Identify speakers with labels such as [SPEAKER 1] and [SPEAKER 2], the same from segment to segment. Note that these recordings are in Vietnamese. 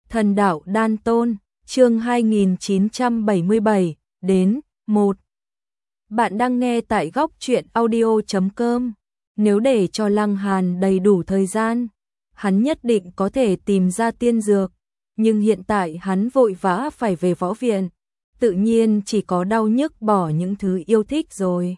[SPEAKER 1] Thần đạo đan tôn, chương 2977, đến, 1. Bạn đang nghe tại góc truyện audio.com. Nếu để cho Lăng Hàn đầy đủ thời gian, hắn nhất định có thể tìm ra tiên dược, nhưng hiện tại hắn vội vã phải về võ viện, tự nhiên chỉ có đau nhức bỏ những thứ yêu thích rồi.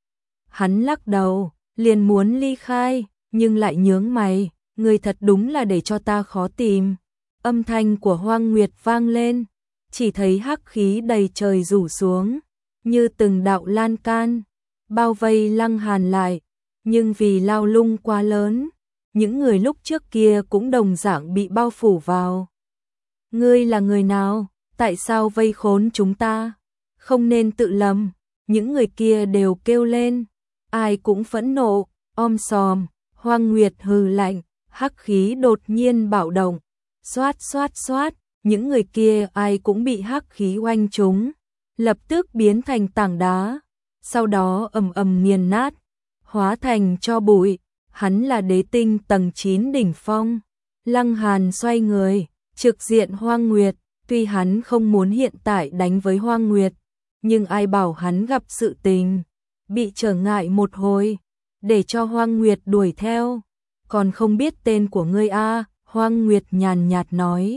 [SPEAKER 1] Hắn lắc đầu, liền muốn ly khai, nhưng lại nhướng mày, người thật đúng là để cho ta khó tìm. Âm thanh của Hoang Nguyệt vang lên, chỉ thấy hắc khí đầy trời rủ xuống, như từng đạo lan can, bao vây Lăng Hàn lại, nhưng vì lao lung quá lớn, những người lúc trước kia cũng đồng dạng bị bao phủ vào. Ngươi là người nào? Tại sao vây khốn chúng ta? Không nên tự lầm, những người kia đều kêu lên, ai cũng phẫn nộ, sòm. Hoang Nguyệt hừ lạnh, hắc khí đột nhiên bạo động, xoát xoát xoát, những người kia ai cũng bị hắc khí oanh trúng, lập tức biến thành tảng đá, sau đó ầm ầm nghiền nát, hóa thành tro bụi. Hắn là đế tinh tầng 9 đỉnh phong. Lăng Hàn xoay người, trực diện Hoang Nguyệt, tuy hắn không muốn hiện tại đánh với Hoang Nguyệt, nhưng ai bảo hắn gặp sự tình, bị trở ngại một hồi, để cho Hoang Nguyệt đuổi theo. Còn không biết tên của ngươi a? Hoang Nguyệt nhàn nhạt nói.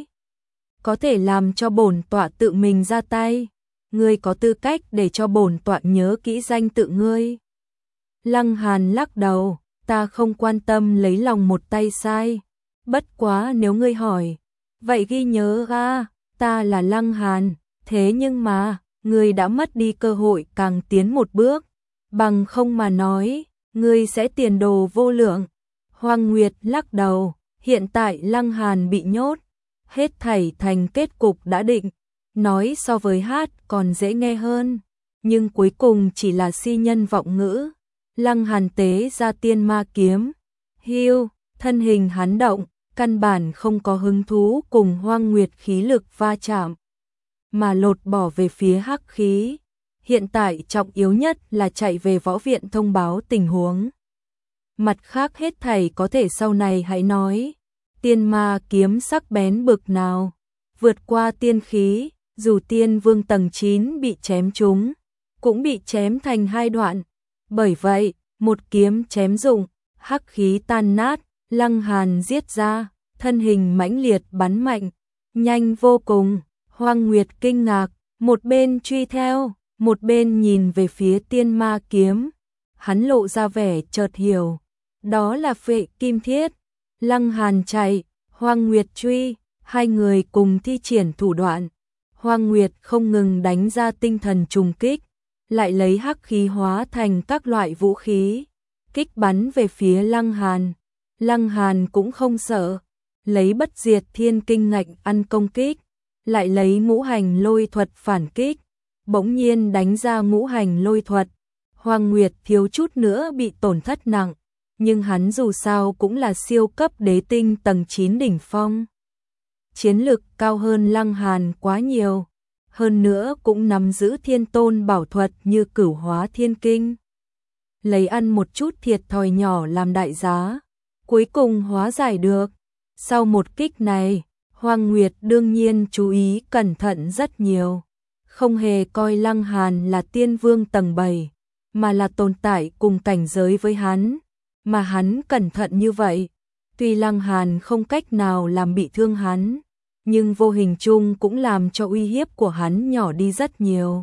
[SPEAKER 1] Có thể làm cho bổn tọa tự mình ra tay, ngươi có tư cách để cho bổn tọa nhớ kỹ danh tự ngươi. Lăng Hàn lắc đầu, ta không quan tâm lấy lòng một tay sai, bất quá nếu ngươi hỏi, vậy ghi nhớ a, ta là Lăng Hàn, thế nhưng mà, ngươi đã mất đi cơ hội càng tiến một bước, bằng không mà nói, ngươi sẽ tiền đồ vô lượng. Hoang Nguyệt lắc đầu, hiện tại Lăng Hàn bị nhốt, hết thảy thành kết cục đã định, nói so với hát còn dễ nghe hơn, nhưng cuối cùng chỉ là si nhân vọng ngữ. Lăng Hàn tế ra tiên ma kiếm, hiu, thân hình hắn động, căn bản không có hứng thú cùng Hoang Nguyệt khí lực va chạm, mà lột bỏ về phía hắc khí. Hiện tại trọng yếu nhất là chạy về võ viện thông báo tình huống. Mặt khác hết thảy có thể sau này hãy nói. Tiên ma kiếm sắc bén bực nào, vượt qua tiên khí, dù tiên vương tầng 9 bị chém trúng, cũng bị chém thành hai đoạn. Bởi vậy, một kiếm chém dụng, hắc khí tan nát, Lăng Hàn giết ra, thân hình mãnh liệt bắn mạnh, nhanh vô cùng. Hoang Nguyệt kinh ngạc, một bên truy theo, một bên nhìn về phía tiên ma kiếm. Hắn lộ ra vẻ chợt hiểu, đó là Phệ Kim Thiết. Lăng Hàn chạy, Hoang Nguyệt truy, hai người cùng thi triển thủ đoạn. Hoang Nguyệt không ngừng đánh ra tinh thần trùng kích, lại lấy hắc khí hóa thành các loại vũ khí, kích bắn về phía Lăng Hàn. Lăng Hàn cũng không sợ, lấy bất diệt thiên kinh ngạnh ăn công kích, lại lấy ngũ hành lôi thuật phản kích, bỗng nhiên đánh ra ngũ hành lôi thuật. Hoang Nguyệt thiếu chút nữa bị tổn thất nặng, nhưng hắn dù sao cũng là siêu cấp đế tinh tầng 9 đỉnh phong. Chiến lực cao hơn Lăng Hàn quá nhiều, hơn nữa cũng nắm giữ thiên tôn bảo thuật như Cửu Hóa Thiên Kinh. Lấy ăn một chút thiệt thòi nhỏ làm đại giá, cuối cùng hóa giải được. Sau một kích này, Hoang Nguyệt đương nhiên chú ý cẩn thận rất nhiều, không hề coi Lăng Hàn là tiên vương tầng 7, mà là tồn tại cùng cảnh giới với hắn. Mà hắn cẩn thận như vậy, tuy Lăng Hàn không cách nào làm bị thương hắn, nhưng vô hình chung cũng làm cho uy hiếp của hắn nhỏ đi rất nhiều.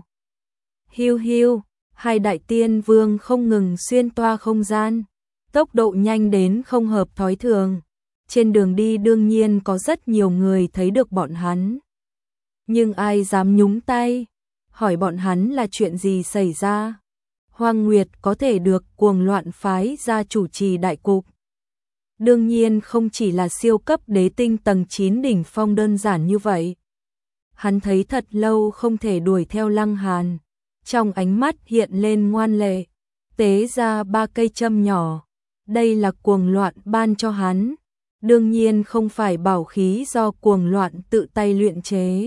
[SPEAKER 1] Hiu hiu, hai đại tiên vương không ngừng xuyên toa không gian, tốc độ nhanh đến không hợp thói thường. Trên đường đi đương nhiên có rất nhiều người thấy được bọn hắn, nhưng ai dám nhúng tay, hỏi bọn hắn là chuyện gì xảy ra. Hoang Nguyệt có thể được Cuồng Loạn phái ra chủ trì đại cục, đương nhiên không chỉ là siêu cấp đế tinh tầng 9 đỉnh phong đơn giản như vậy. Hắn thấy thật lâu không thể đuổi theo Lăng Hàn, trong ánh mắt hiện lên ngoan lệ, tế ra 3 cây châm nhỏ. Đây là Cuồng Loạn ban cho hắn, đương nhiên không phải bảo khí do Cuồng Loạn tự tay luyện chế,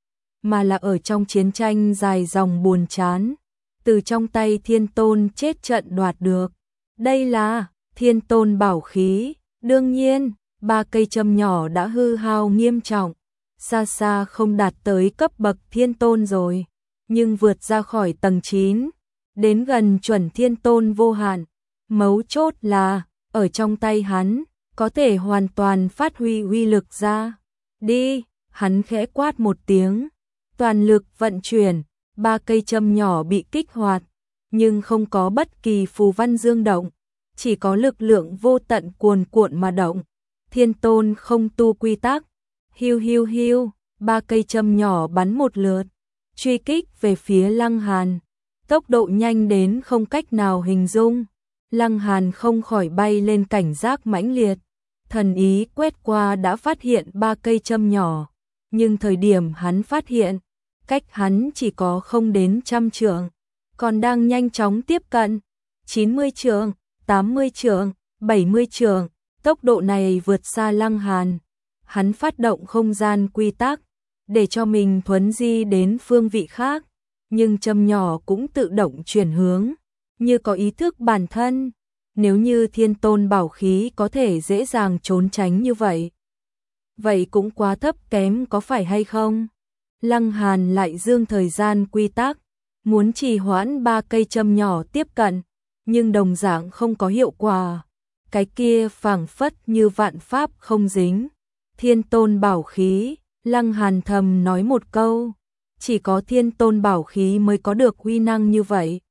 [SPEAKER 1] mà là ở trong chiến tranh dài dòng buồn chán, từ trong tay Thiên Tôn chết trận đoạt được. Đây là Thiên Tôn bảo khí, đương nhiên, 3 cây châm nhỏ đã hư hao nghiêm trọng, xa xa không đạt tới cấp bậc thiên tôn rồi, nhưng vượt ra khỏi tầng 9, đến gần chuẩn thiên tôn vô hạn. Mấu chốt là, ở trong tay hắn, có thể hoàn toàn phát huy uy lực ra. Đi, hắn khẽ quát một tiếng, toàn lực vận chuyển, 3 cây châm nhỏ bị kích hoạt, nhưng không có bất kỳ phù văn dương động, chỉ có lực lượng vô tận cuồn cuộn mà động. Thiên tôn không tu quy tắc, hiu hiu hiu, 3 cây châm nhỏ bắn một lượt, truy kích về phía Lăng Hàn, tốc độ nhanh đến không cách nào hình dung. Lăng Hàn không khỏi bay lên cảnh giác mãnh liệt, thần ý quét qua đã phát hiện 3 cây châm nhỏ, nhưng thời điểm hắn phát hiện, cách hắn chỉ có không đến 100 trượng, còn đang nhanh chóng tiếp cận, 90 trượng, 80 trượng, 70 trượng, tốc độ này vượt xa Lăng Hàn. Hắn phát động không gian quy tắc, để cho mình thuấn di đến phương vị khác, nhưng châm nhỏ cũng tự động chuyển hướng, như có ý thức bản thân. Nếu như thiên tôn bảo khí có thể dễ dàng trốn tránh như vậy, vậy cũng quá thấp kém có phải hay không? Lăng Hàn lại dương thời gian quy tắc, muốn trì hoãn 3 cây châm nhỏ tiếp cận, nhưng đồng dạng không có hiệu quả. Cái kia phảng phất như vạn pháp không dính. Thiên tôn bảo khí, Lăng Hàn thầm nói một câu, chỉ có thiên tôn bảo khí mới có được uy năng như vậy.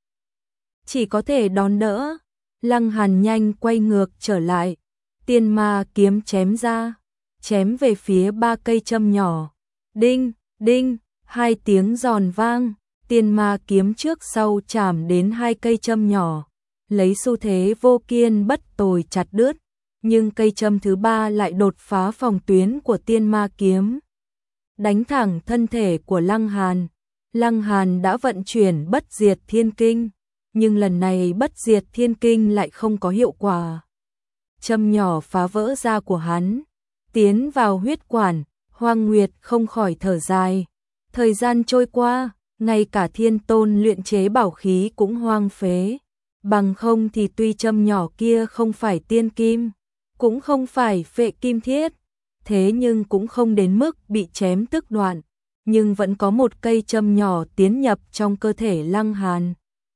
[SPEAKER 1] Chỉ có thể đón đỡ. Lăng Hàn nhanh quay ngược trở lại, tiên ma kiếm chém ra, chém về phía 3 cây châm nhỏ. Đinh, đinh, 2 tiếng giòn vang, tiên ma kiếm trước sau chạm đến 2 cây châm nhỏ, lấy xu thế vô kiên bất tồi chặt đứt, nhưng cây châm thứ 3 lại đột phá phòng tuyến của tiên ma kiếm, đánh thẳng thân thể của Lăng Hàn. Lăng Hàn đã vận chuyển bất diệt thiên kinh, nhưng lần này bất diệt thiên kinh lại không có hiệu quả. Châm nhỏ phá vỡ da của hắn, tiến vào huyết quản. Hoang Nguyệt không khỏi thở dài. Thời gian trôi qua, ngay cả thiên tôn luyện chế bảo khí cũng hoang phế. Bằng không thì tuy châm nhỏ kia không phải tiên kim, cũng không phải phệ kim thiết, thế nhưng cũng không đến mức bị chém tức đoạn, nhưng vẫn có một cây châm nhỏ tiến nhập trong cơ thể Lăng Hàn.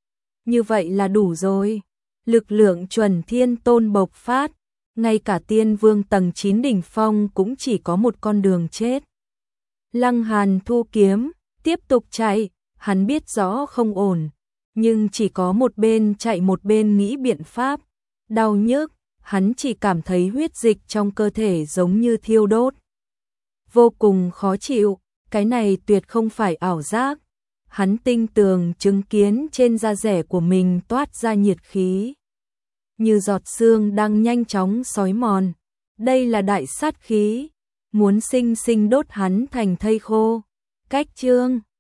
[SPEAKER 1] Như vậy là đủ rồi. Lực lượng chuẩn thiên tôn bộc phát, ngay cả tiên vương tầng 9 đỉnh phong cũng chỉ có một con đường chết. Lăng Hàn thu kiếm, tiếp tục chạy, hắn biết rõ không ổn, nhưng chỉ có một bên chạy một bên nghĩ biện pháp. Đau nhức, hắn chỉ cảm thấy huyết dịch trong cơ thể giống như thiêu đốt. Vô cùng khó chịu, cái này tuyệt không phải ảo giác. Hắn tinh tường chứng kiến trên da rẻ của mình toát ra nhiệt khí, như giọt sương đang nhanh chóng xói mòn. Đây là đại sát khí, muốn sinh sinh đốt hắn thành thây khô. Cách chương